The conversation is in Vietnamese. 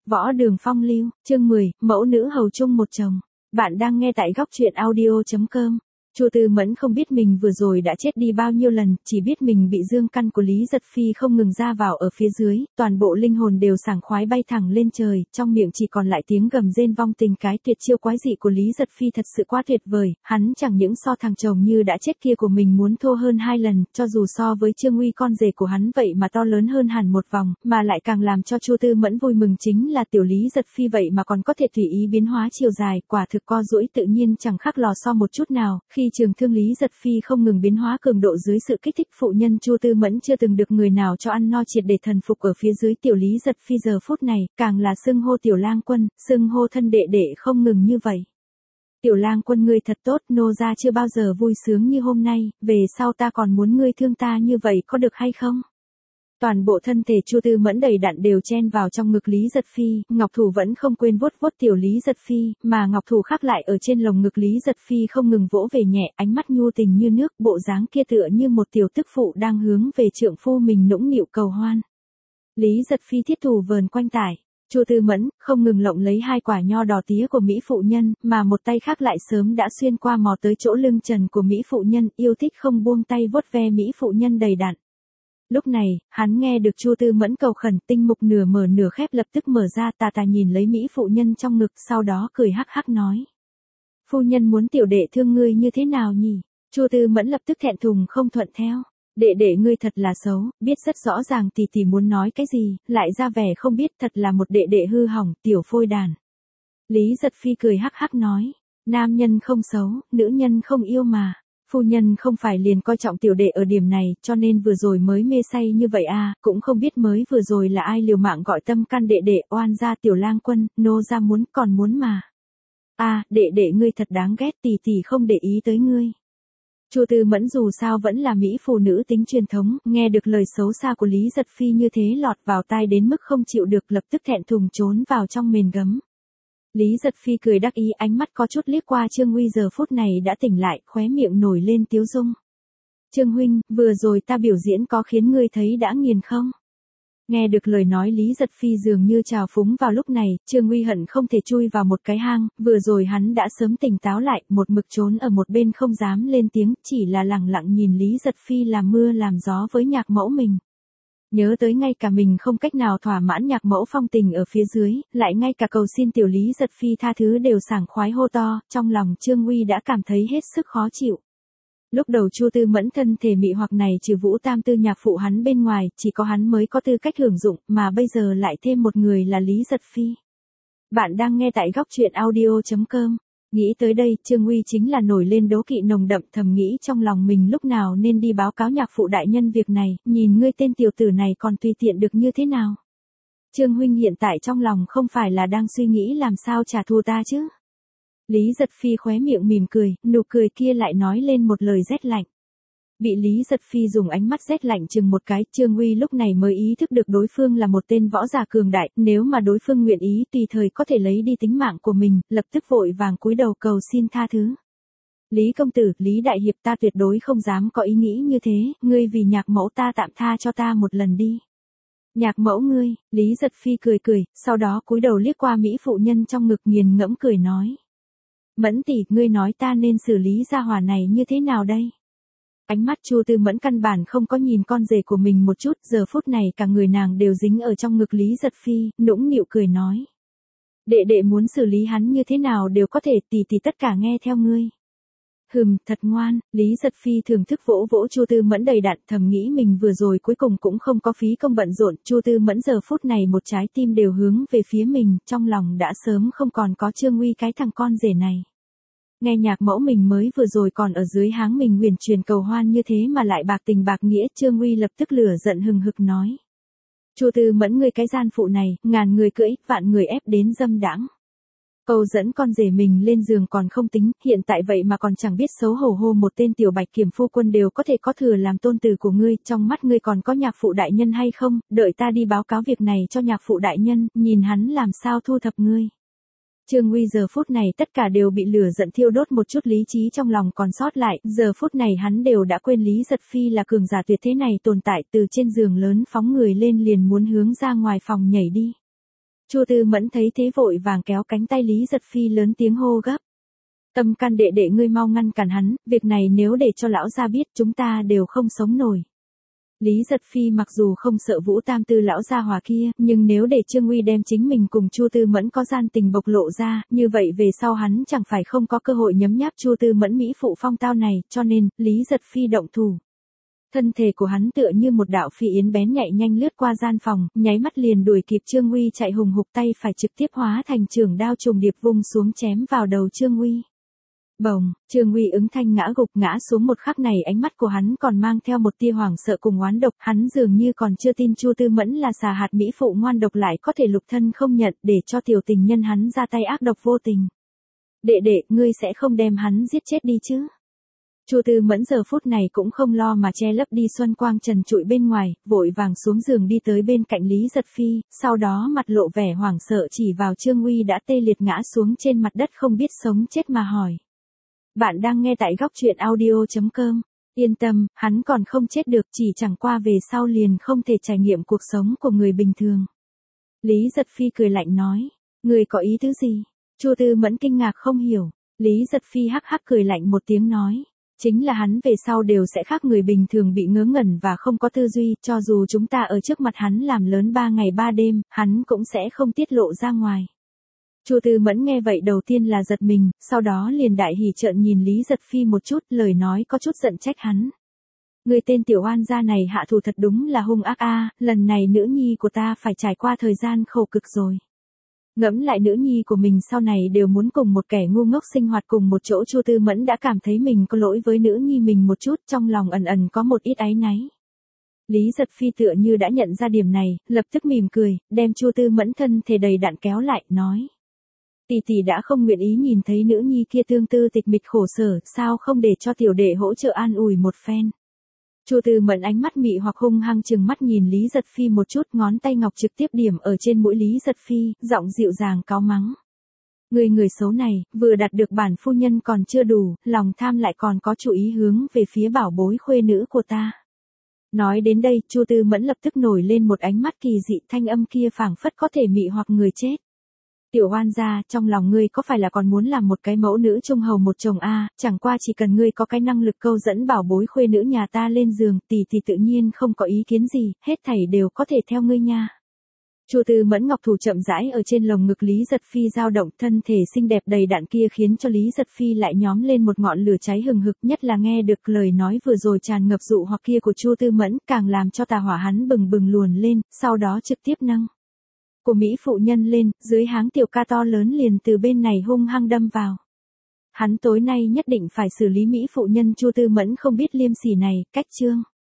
Võ Đường Phong lưu, chương 10, mẫu nữ hầu chung một chồng. Bạn đang nghe tại góc truyện audio.com. Chu Tư Mẫn không biết mình vừa rồi đã chết đi bao nhiêu lần, chỉ biết mình bị dương căn của Lý Giật Phi không ngừng ra vào ở phía dưới, toàn bộ linh hồn đều sảng khoái bay thẳng lên trời, trong miệng chỉ còn lại tiếng gầm rên vong tình. Cái tuyệt chiêu quái dị của Lý Giật Phi thật sự quá tuyệt vời, hắn chẳng những so thằng chồng như đã chết kia của mình muốn thô hơn 2 lần, cho dù so với Trương Uy con rể của hắn vậy mà to lớn hơn hẳn một vòng, mà lại càng làm cho Chu Tư Mẫn vui mừng chính là tiểu Lý Giật Phi vậy mà còn có thể tùy ý biến hóa chiều dài, quả thực co duỗi tự nhiên chẳng khác lò xo một chút nào. Khi trường thương Lý Giật Phi không ngừng biến hóa cường độ dưới sự kích thích phụ nhân Chu Tư Mẫn chưa từng được người nào cho ăn no triệt để thần phục ở phía dưới tiểu Lý Giật Phi giờ phút này, càng là xưng hô tiểu lang quân, xưng hô thân đệ đệ không ngừng như vậy. Tiểu lang quân ngươi thật tốt, nô gia chưa bao giờ vui sướng như hôm nay, về sau ta còn muốn ngươi thương ta như vậy có được hay không? Toàn bộ thân thể Chu Tư Mẫn đầy đặn đều chen vào trong ngực Lý Giật Phi, ngọc thủ vẫn không quên vuốt vuốt tiểu Lý Giật Phi, mà ngọc thủ khác lại ở trên lồng ngực Lý Giật Phi không ngừng vỗ về nhẹ, ánh mắt nhu tình như nước, bộ dáng kia tựa như một tiểu tức phụ đang hướng về trượng phu mình nũng nịu cầu hoan. Lý Giật Phi thiết thủ vờn quanh tải. Chu Tư Mẫn không ngừng lộng lấy 2 quả nho đỏ tía của mỹ phụ nhân, mà một tay khác lại sớm đã xuyên qua mò tới chỗ lưng trần của mỹ phụ nhân, yêu thích không buông tay vuốt ve mỹ phụ nhân đầy đặn. Lúc này, hắn nghe được Chu Tư Mẫn cầu khẩn, tinh mục nửa mở nửa khép lập tức mở ra, tà nhìn lấy mỹ phụ nhân trong ngực, sau đó cười hắc hắc nói: "Phu nhân muốn tiểu đệ thương ngươi như thế nào nhỉ?" Chu Tư Mẫn lập tức thẹn thùng không thuận theo: "Đệ đệ ngươi thật là xấu, biết rất rõ ràng tỷ tỷ muốn nói cái gì, lại ra vẻ không biết, thật là một đệ đệ hư hỏng, tiểu phôi đàn." Lý Giật Phi cười hắc hắc nói: "Nam nhân không xấu, nữ nhân không yêu mà. Phu nhân không phải liền coi trọng tiểu đệ ở điểm này, cho nên vừa rồi mới mê say như vậy à, cũng không biết mới vừa rồi là ai liều mạng gọi tâm can đệ đệ, oan ra tiểu lang quân, nô ra còn muốn mà. À, đệ đệ ngươi thật đáng ghét, tỷ tỷ không để ý tới ngươi." Chu Tư Mẫn dù sao vẫn là mỹ phụ nữ tính truyền thống, nghe được lời xấu xa của Lý Giật Phi như thế lọt vào tai đến mức không chịu được, lập tức thẹn thùng trốn vào trong mền gấm. Lý Giật Phi cười đắc ý, ánh mắt có chút liếc qua Trương Uy giờ phút này đã tỉnh lại, khóe miệng nổi lên tiếu dung. "Trương huynh, vừa rồi ta biểu diễn có khiến ngươi thấy đã nghiền không?" Nghe được lời nói Lý Giật Phi dường như trào phúng vào lúc này, Trương Uy hận không thể chui vào một cái hang, vừa rồi hắn đã sớm tỉnh táo lại, một mực trốn ở một bên không dám lên tiếng, chỉ là lẳng lặng nhìn Lý Giật Phi làm mưa làm gió với nhạc mẫu mình. Nhớ tới ngay cả mình không cách nào thỏa mãn nhạc mẫu phong tình ở phía dưới, lại ngay cả cầu xin tiểu Lý Giật Phi tha thứ đều sảng khoái hô to, trong lòng Trương Uy đã cảm thấy hết sức khó chịu. Lúc đầu Chu Tư Mẫn thân thể mị hoặc này trừ Vũ Tam Tư nhạc phụ hắn bên ngoài, chỉ có hắn mới có tư cách hưởng dụng, mà bây giờ lại thêm một người là Lý Giật Phi. Bạn đang nghe tại góc truyện audio.com. Nghĩ tới đây, Trương Uy chính là nổi lên đố kỵ nồng đậm, thầm nghĩ trong lòng mình lúc nào nên đi báo cáo nhạc phụ đại nhân việc này, nhìn ngươi tên tiểu tử này còn tùy tiện được như thế nào. Trương huynh hiện tại trong lòng không phải là đang suy nghĩ làm sao trả thù ta chứ? Lý Giật Phi khóe miệng mỉm cười, nụ cười kia lại nói lên một lời rét lạnh. Bị Lý Giật Phi dùng ánh mắt rét lạnh chừng một cái, Trương Uy lúc này mới ý thức được đối phương là một tên võ giả cường đại, nếu mà đối phương nguyện ý tùy thời có thể lấy đi tính mạng của mình, lập tức vội vàng cúi đầu cầu xin tha thứ. "Lý công tử, Lý đại hiệp, ta tuyệt đối không dám có ý nghĩ như thế, ngươi vì nhạc mẫu ta tạm tha cho ta một lần đi." "Nhạc mẫu ngươi?" Lý Giật Phi cười cười, sau đó cúi đầu liếc qua mỹ phụ nhân trong ngực nghiền ngẫm cười nói: "Mẫn tỷ, ngươi nói ta nên xử lý gia hỏa này như thế nào đây?" Ánh mắt Chu Tư Mẫn căn bản không có nhìn con rể của mình một chút, giờ phút này cả người nàng đều dính ở trong ngực Lý Giật Phi, nũng nịu cười nói: "Đệ đệ muốn xử lý hắn như thế nào đều có thể, tỷ tỷ tất cả nghe theo ngươi." Thật ngoan." Lý Giật Phi thưởng thức vỗ vỗ Chu Tư Mẫn đầy đặn, thầm nghĩ mình vừa rồi cuối cùng cũng không có phí công bận rộn, Chu Tư Mẫn giờ phút này một trái tim đều hướng về phía mình, trong lòng đã sớm không còn có Trương Uy cái thằng con rể này. Nghe nhạc mẫu mình mới vừa rồi còn ở dưới háng mình huyền truyền cầu hoan như thế mà lại bạc tình bạc nghĩa, Trương Uy lập tức lửa giận hừng hực nói: "Chu Tư Mẫn ngươi cái gian phụ này, ngàn người cưỡi, vạn người ép đến dâm đãng. Câu dẫn con rể mình lên giường còn không tính, hiện tại vậy mà còn chẳng biết xấu hổ hô một tên tiểu bạch kiểm phu quân đều có thể có thừa làm tôn tử của ngươi, trong mắt ngươi còn có nhạc phụ đại nhân hay không, đợi ta đi báo cáo việc này cho nhạc phụ đại nhân, nhìn hắn làm sao thu thập ngươi." Trương Uy giờ phút này tất cả đều bị lửa giận thiêu đốt, một chút lý trí trong lòng còn sót lại, giờ phút này hắn đều đã quên Lý Giật Phi là cường giả tuyệt thế này tồn tại, từ trên giường lớn phóng người lên liền muốn hướng ra ngoài phòng nhảy đi. Chu Tư Mẫn thấy thế vội vàng kéo cánh tay Lý Giật Phi lớn tiếng hô gấp. Tâm can đệ đệ ngươi mau ngăn cản hắn, việc này nếu để cho lão gia biết chúng ta đều không sống nổi. Lý Giật Phi mặc dù không sợ Vũ Tam Tư lão gia hòa kia, nhưng nếu để Trương Uy đem chính mình cùng Chu Tư Mẫn có gian tình bộc lộ ra, như vậy về sau hắn chẳng phải không có cơ hội nhấm nháp Chu Tư Mẫn mỹ phụ phong tao này, cho nên, Lý Giật Phi động thủ. Thân thể của hắn tựa như một đạo phi yến bén nhạy nhanh lướt qua gian phòng, nháy mắt liền đuổi kịp Trương Uy chạy hùng hục, tay phải trực tiếp hóa thành chưởng đao trùng điệp vung xuống chém vào đầu Trương Uy. Bồng, Trương Uy ứng thanh ngã gục, ngã xuống một khắc này ánh mắt của hắn còn mang theo một tia hoảng sợ cùng oán độc, hắn dường như còn chưa tin Chu Tư Mẫn là xà hạt mỹ phụ ngoan độc lại có thể lục thân không nhận để cho tiểu tình nhân hắn ra tay ác độc vô tình. Đệ đệ, ngươi sẽ không đem hắn giết chết đi chứ? Chu Tư Mẫn giờ phút này cũng không lo mà che lấp đi xuân quang trần trụi bên ngoài, vội vàng xuống giường đi tới bên cạnh Lý Giật Phi, sau đó mặt lộ vẻ hoảng sợ chỉ vào Trương Uy đã tê liệt ngã xuống trên mặt đất không biết sống chết mà hỏi. Bạn đang nghe tại góc truyện audio.com. Yên tâm, hắn còn không chết được, chỉ chẳng qua về sau liền không thể trải nghiệm cuộc sống của người bình thường. Lý Giật Phi cười lạnh nói. Người có ý tứ gì? Chu Tư Mẫn kinh ngạc không hiểu. Lý Giật Phi hắc hắc cười lạnh một tiếng nói. Chính là hắn về sau đều sẽ khác người bình thường bị ngớ ngẩn và không có tư duy, cho dù chúng ta ở trước mặt hắn làm lớn 3 ngày 3 đêm, hắn cũng sẽ không tiết lộ ra ngoài. Chu Tư Mẫn nghe vậy đầu tiên là giật mình, sau đó liền đại hỉ trợn nhìn Lý Giật Phi một chút, lời nói có chút giận trách hắn. Người tên tiểu oan gia này hạ thủ thật đúng là hung ác a, lần này nữ nhi của ta phải trải qua thời gian khổ cực rồi. Ngẫm lại nữ nhi của mình sau này đều muốn cùng một kẻ ngu ngốc sinh hoạt cùng một chỗ, Chu Tư Mẫn đã cảm thấy mình có lỗi với nữ nhi mình một chút, trong lòng ẩn ẩn có một ít áy náy. Lý Giật Phi tựa như đã nhận ra điểm này, lập tức mỉm cười, đem Chu Tư Mẫn thân thể đầy đặn kéo lại, nói. Tỷ tỷ đã không nguyện ý nhìn thấy nữ nhi kia tương tư tịch mịch khổ sở, sao không để cho tiểu đệ hỗ trợ an ủi một phen. Chu Tư Mẫn ánh mắt mị hoặc hung hăng chừng mắt nhìn Lý Giật Phi một chút, ngón tay ngọc trực tiếp điểm ở trên mũi Lý Giật Phi, giọng dịu dàng cáu mắng. Người xấu này, vừa đạt được bản phu nhân còn chưa đủ, lòng tham lại còn có chủ ý hướng về phía bảo bối khuê nữ của ta. Nói đến đây, Chu Tư Mẫn lập tức nổi lên một ánh mắt kỳ dị, thanh âm kia phảng phất có thể mị hoặc người chết. Tiểu oan gia, trong lòng ngươi có phải là còn muốn làm một cái mẫu nữ trung hầu một chồng a? Chẳng qua chỉ cần ngươi có cái năng lực câu dẫn bảo bối khuê nữ nhà ta lên giường, tỷ thì tự nhiên không có ý kiến gì, hết thảy đều có thể theo ngươi nha. Chu Tư Mẫn ngọc thủ chậm rãi ở trên lồng ngực Lý Giật Phi dao động, thân thể xinh đẹp đầy đặn kia khiến cho Lý Giật Phi lại nhóm lên một ngọn lửa cháy hừng hực, nhất là nghe được lời nói vừa rồi tràn ngập dụ hoặc kia của Chu Tư Mẫn, càng làm cho tà hỏa hắn bừng bừng luồn lên, sau đó trực tiếp nâng của mỹ phụ nhân lên, dưới háng tiểu ca to lớn liền từ bên này hung hăng đâm vào. Hắn tối nay nhất định phải xử lý mỹ phụ nhân Chu Tư Mẫn không biết liêm sỉ này, cách chương.